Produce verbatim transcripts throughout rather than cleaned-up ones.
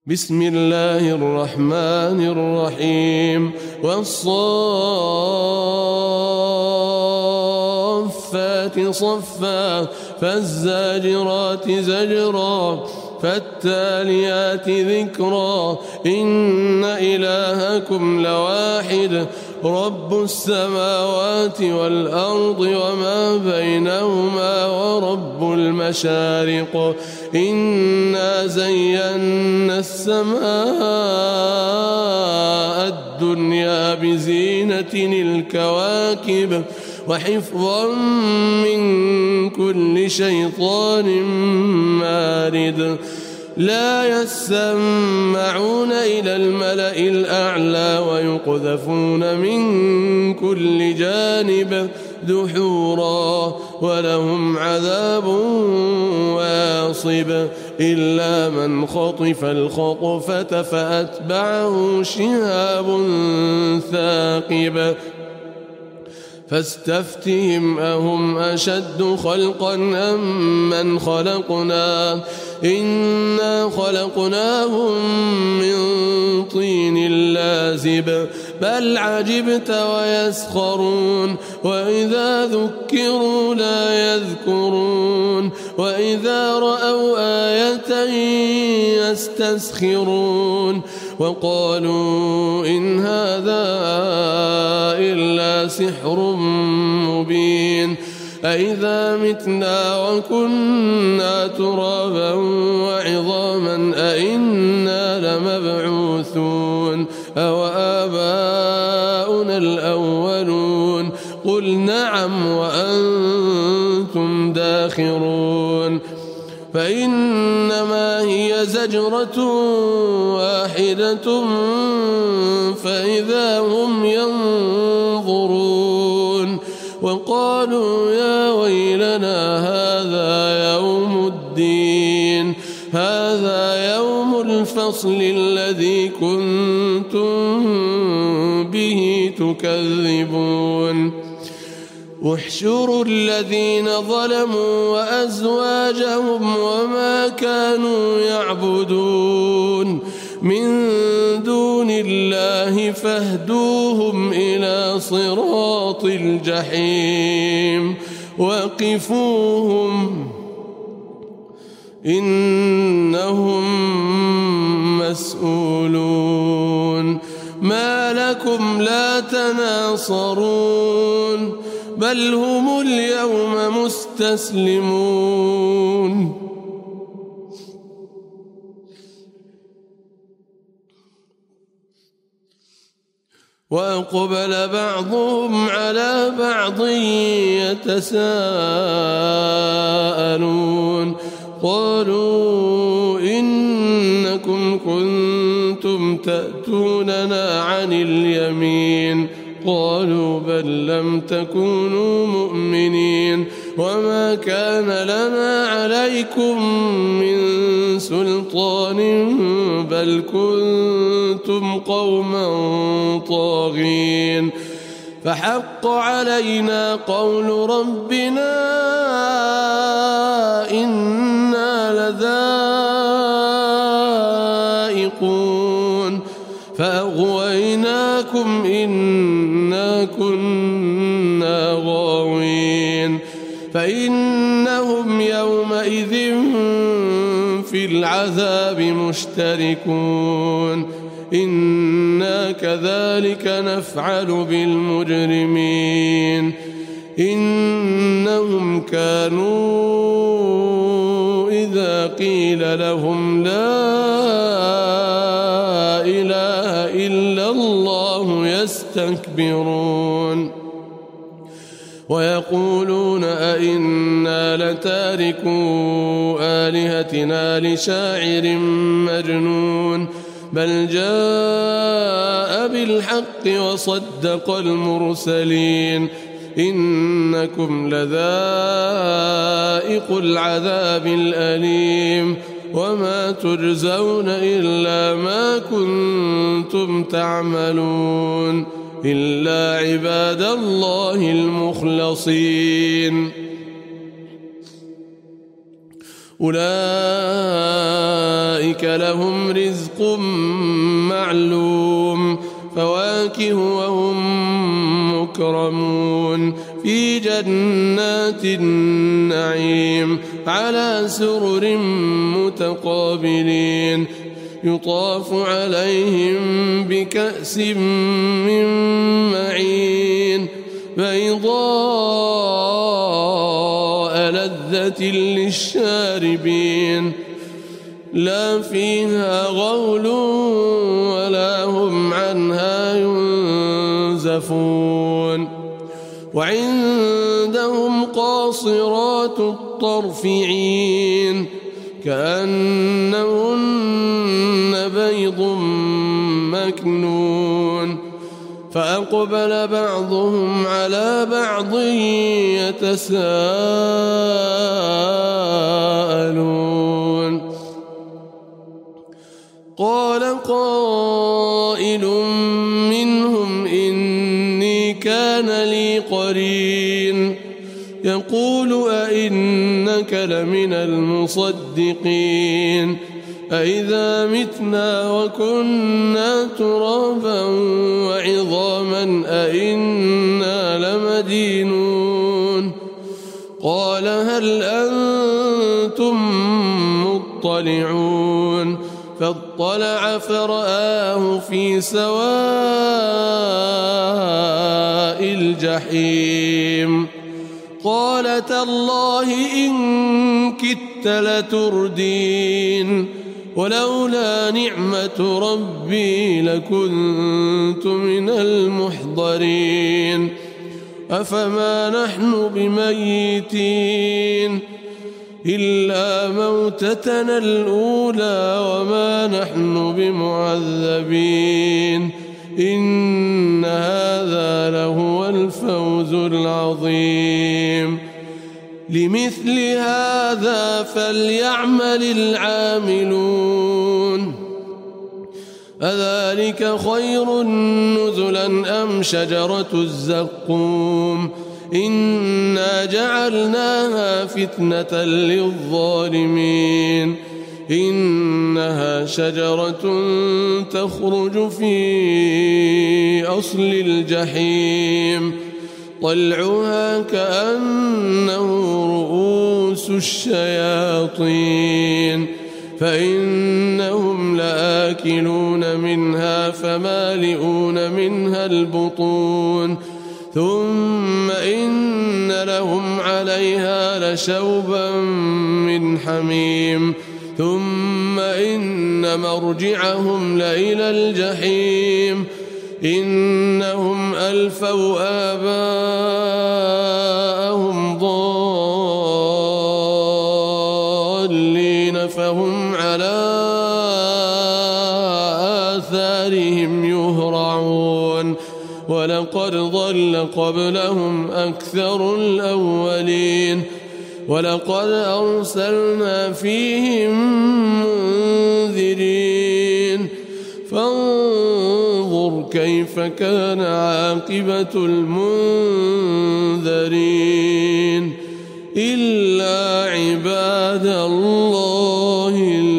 بسم الله الرحمن الرحيم والصافات صفا فالزاجرات زجرا فالتاليات ذكرا إن إلهكم لواحد رب السماوات والأرض وما بينهما ورب المشارق إنا زينا السماء الدنيا بزينة الكواكب وحفظا من كل شيطان مارد لا يسمعون إلى الملأ الأعلى ويقذفون من كل جانب دحورا ولهم عذاب واصب إلا من خطف الخطفة فأتبعه شهاب ثاقب فاستفتهم أهم أشد خلقا أم من خلقنا إنا خلقناهم من طين لازب بل عجبت ويسخرون وإذا ذكروا لا يذكرون وإذا رأوا آية يستسخرون وقالوا إن هذا إلا سحر مبين أإذا متنا وكنا ترابا وعظاما أإنا لمبعوثون أو آباؤنا الأولون قل نعم وأنتم داخرون فإنما هي زجرة واحدة فإذا هم ينظرون وقالوا يا ويلنا هذا يوم الدين هذا يوم الفصل الذي كنتم به تكذبون احشروا الذين ظلموا وأزواجهم وما كانوا يعبدون من دون الله فاهدوهم إلى صراط الجحيم وقفوهم إنهم مسؤولون ما لكم لا تناصرون بل هم اليوم مستسلمون وأقبل بعضهم على بعض يتساءلون قالوا إنكم كنتم تأتوننا عن اليمين قالوا بل لم تكونوا مؤمنين وما كان لنا عليكم من سلطان بل كنتم قوما طاغين فحق علينا قول ربنا إنا لذائقون فأغويناكم إنا كنا غاوين فإنهم يومئذ في العذاب مشتركون إنا كذلك نفعل بالمجرمين إنهم كانوا إذا قيل لهم لا إله إلا الله يستكبرون ويقولون أئنا لتاركو آلهتنا لشاعر مجنون بل جاء بالحق وصدق المرسلين إنكم لذائق العذاب الأليم وما تجزون إلا ما كنتم تعملون إلا عباد الله المخلصين أولئك لهم رزق معلوم فواكه وهم مكرمون في جنات النعيم على سرر متقابلين يطاف عليهم بكأس من معين بيضاء لذة للشاربين لا فيها غول ولا هم عنها ينزفون وعندهم قاصرات الطرف عين كأنهن بيض مكنون فأقبل بعضهم على بعض يتساءلون قال قائل منهم إني كان لي قرين يقول أئنك لمن المصدقين أئذا متنا وكنا ترابا وعظاما أئنا لمدينون قال هل أنتم مطلعون فاطلع فرآه في سواء الجحيم قال تالله إن كدت لتردين ولولا نعمة ربي لكنت من المحضرين أفما نحن بميتين إلا موتتنا الأولى وما نحن بمعذبين إن هذا لهو الفوز العظيم لمثل هذا فليعمل العاملون أذلك خير نزلا أم شجرة الزقوم إنا جعلناها فتنة للظالمين إنها شجرة تخرج في أصل الجحيم طلعها كأنه رؤوس الشياطين فإنهم لآكلون منها فمالئون منها البطون ثم إن لهم عليها لشوبا من حميم ثم إن مرجعهم لإلى الجحيم إنهم ألفوا آباءهم ضالين فهم على آثارهم يهرعون ولقد ضل قبلهم أكثر الأولين ولقد أرسلنا فيهم منذرين فانظر كيف كان عاقبة المنذرين إلا عباد الله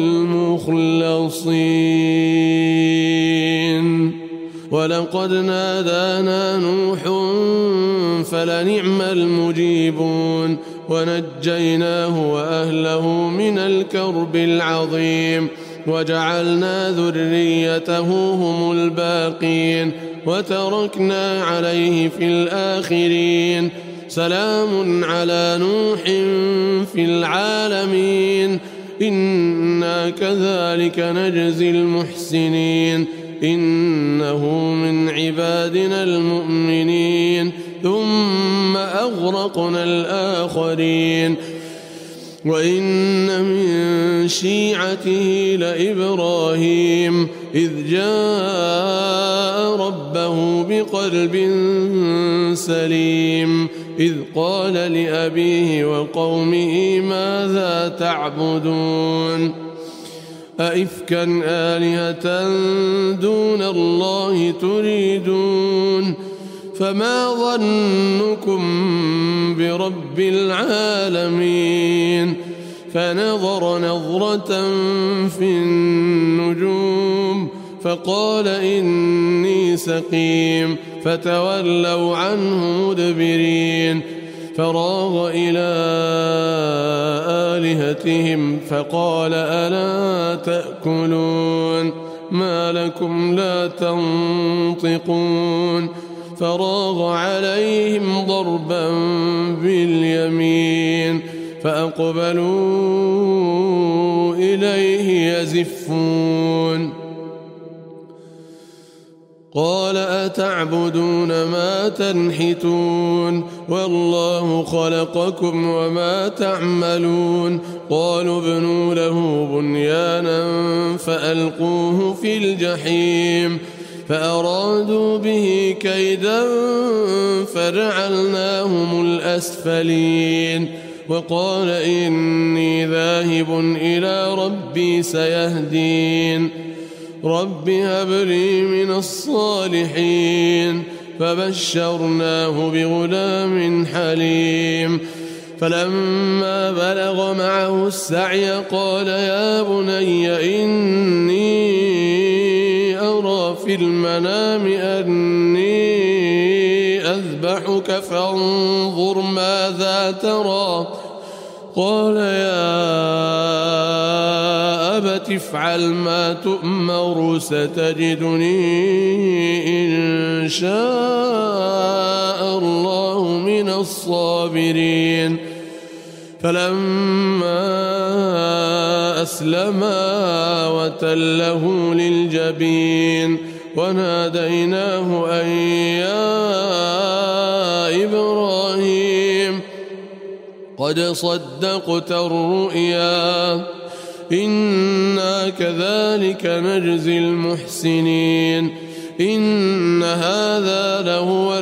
المخلصين ولقد نادانا نوح فلنعم المجيبون ونجيناه وأهله من الكرب العظيم وجعلنا ذريته هم الباقين وتركنا عليه في الآخرين سلام على نوح في العالمين إنا كذلك نجزي المحسنين إنه من عبادنا المؤمنين ثم أغرقنا الآخرين وإن من شيعته لإبراهيم إذ جاء ربه بقلب سليم إذ قال لأبيه وقومه ماذا تعبدون أئفكا آلهة دون الله تريدون فما ظنكم برب العالمين فنظر نظرة في النجوم فقال إني سقيم فتولوا عنه مدبرين فراغ إلى آلهتهم فقال ألا تأكلون ما لكم لا تنطقون فراغ عليهم ضربا باليمين فأقبلوا إليه يزفون قال أتعبدون ما تنحتون والله خلقكم وما تعملون قالوا ابنوا له بنيانا فألقوه في الجحيم فأرادوا به كيدا فجعلناهم الأسفلين وقال إني ذاهب إلى ربي سيهدين رب هب لي من الصالحين فبشرناه بغلام حليم فلما بلغ معه السعي قال يا بني إني أرى في المنام أني أذبحك فانظر ماذا ترى قال يا أبت افعل ما تؤمر ستجدني إن شاء الله من الصابرين فلما أسلما وتله للجبين وناديناه أن يا إبراهيم قد صدقت الرؤيا إنا كذلك نجزي المحسنين إن هذا لهو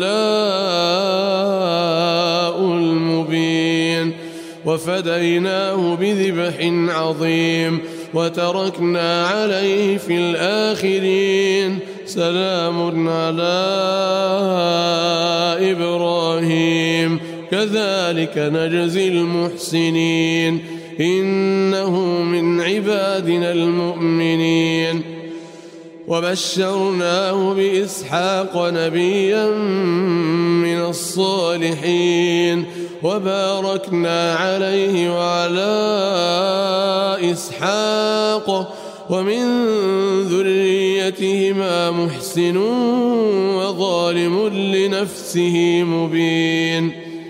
البلاء المبين وفديناه بذبح عظيم وتركنا عليه في الآخرين سلام على إبراهيم كذلك نجزي المحسنين إنه من عبادنا المؤمنين وبشرناه بإسحاق نبيا من الصالحين وباركنا عليه وعلى إسحاق ومن ذريتهما محسن وظالم لنفسه مبين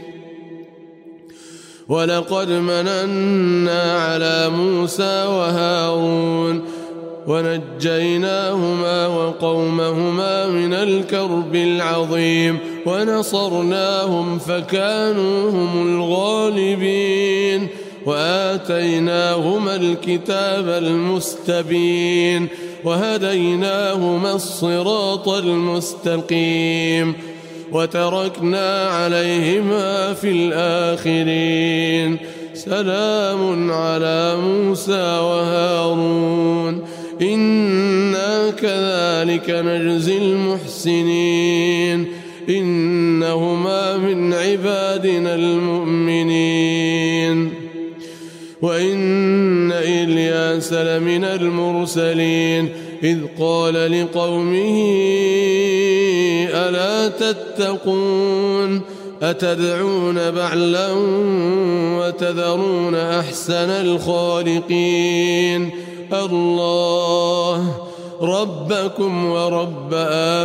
ولقد مننا على موسى وهارون ونجيناهما وقومهما من الكرب العظيم ونصرناهم فكانوا هم الغالبين وآتيناهما الكتاب المستبين وهديناهما الصراط المستقيم وتركنا عليهما في الآخرين سلام على موسى وهارون إنا كذلك نجزي المحسنين إنهما من عبادنا المؤمنين وإن إلياس لمن المرسلين إذ قال لقومه ألا تتقون أتدعون بعلا وتذرون أحسن الخالقين الله ربكم ورب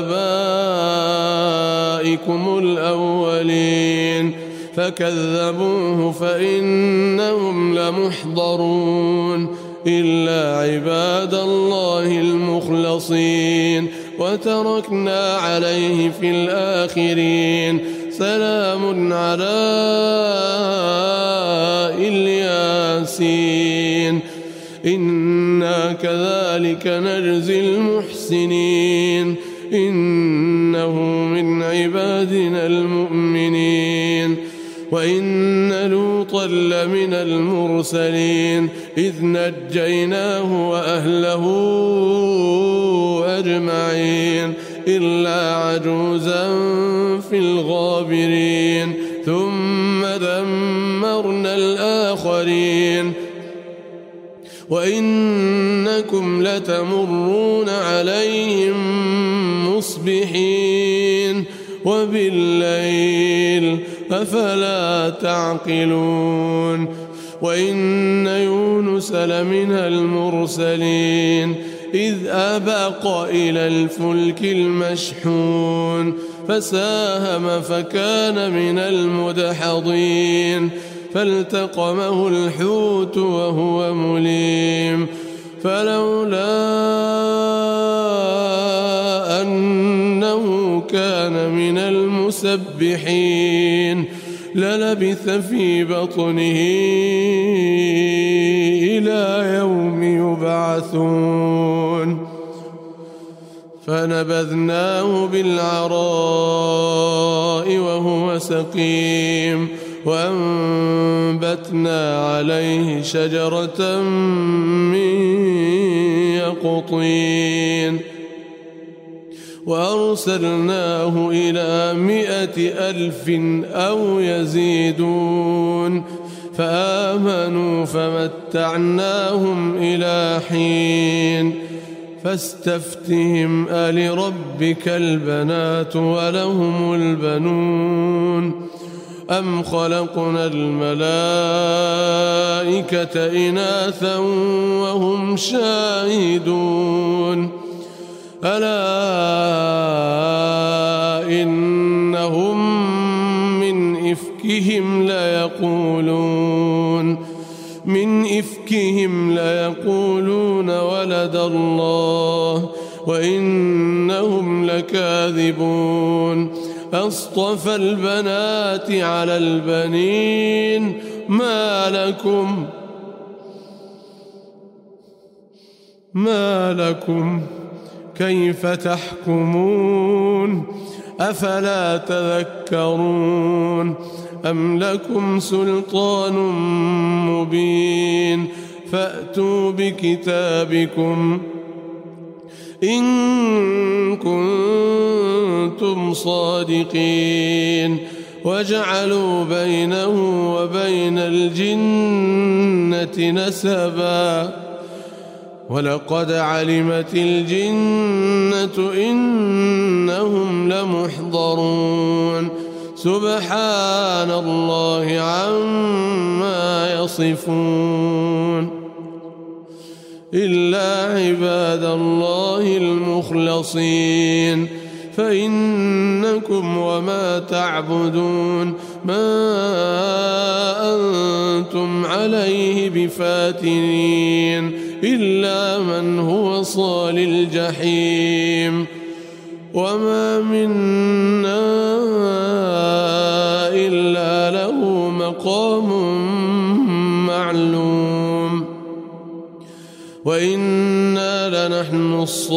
آبائكم الأولين فكذبوه فإنهم لمحضرون إلا عباد الله المخلصين وتركنا عليه في الآخرين سلام على الياسين إنا كذلك نجزي المحسنين إنه من عبادنا المؤمنين وإن لوطا لمن المرسلين إذ نجيناه وأهله أجمعين إلا عجوزا في الغابرين ثم دمرنا الآخرين الآخرين وإنكم لتمرون عليهم مصبحين وبالليل أفلا تعقلون وإن يونس لمن المرسلين إذ أبق إلى الفلك المشحون فساهم فكان من المدحضين فالتقمه الحوت وهو مليم فلولا أنه كان من المسبحين للبث في بطنه إلى يوم يبعثون فنبذناه بالعراء وهو سقيم وأنبتنا عليه شجرة من يقطين وأرسلناه إلى مائة ألف أو يزيدون فآمنوا فمتعناهم إلى حين فاستفتهم ألربك البنات ولهم البنون أم خلقنا الملائكة إناثا وهم شاهدون ألا إنهم من إفكهم ليقولون من إفكهم ليقولون ولد الله وإنهم لكاذبون أصطفى البنات على البنين ما لكم ما لكم كيف تحكمون أفلا تذكرون أم لكم سلطان مبين فأتوا بكتابكم إن كنتم صادقين وجعلوا بينه وبين الجنة نسبا ولقد علمت الجنة إنهم لمحضرون سبحان الله عما يصفون إلا عباد الله المخلصين فإنكم وما تعبدون ما أنتم عليه بفاتنين إلا من هو صال الجحيم وما منا إلا له مقام معلوم وإنا لنحن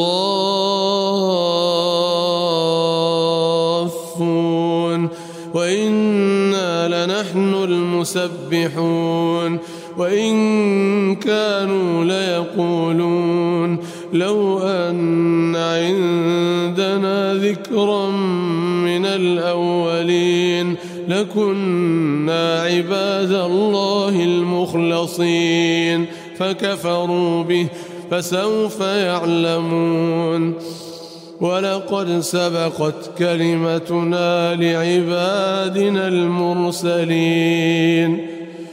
الصافون وإنا لنحن المسبحون وإن كانوا ليقولون لو أن عندنا ذكرا من الأولين لكنا عباد الله المخلصين فكفروا به فسوف يعلمون ولقد سبقت كلمتنا لعبادنا المرسلين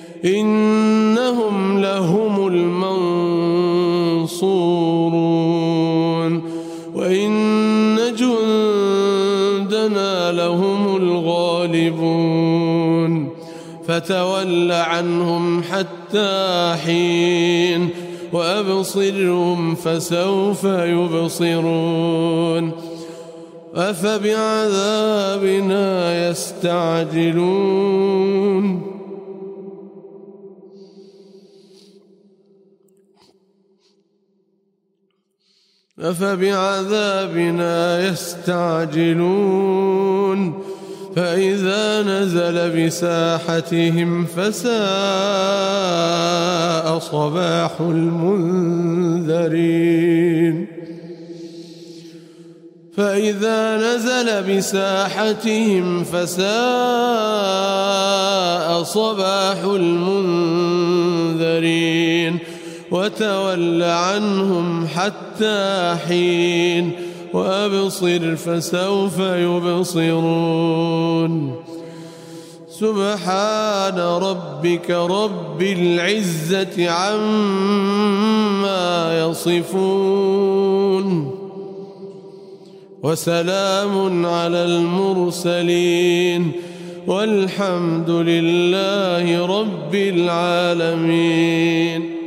إنهم لهم المنصورون وإن جندنا لهم الغالبون فتول عنهم حتى حين وأبصرهم فسوف يبصرون أفبعذابنا يستعجلون أفبعذابنا يستعجلون فإذا نزل بساحتهم فساء صباح المنذرين فإذا نزل بساحتهم فساء صباح المنذرين وتول عنهم حتى حين وأبصر فسوف يبصرون سبحان ربك رب العزة عما يصفون وسلام على المرسلين والحمد لله رب العالمين.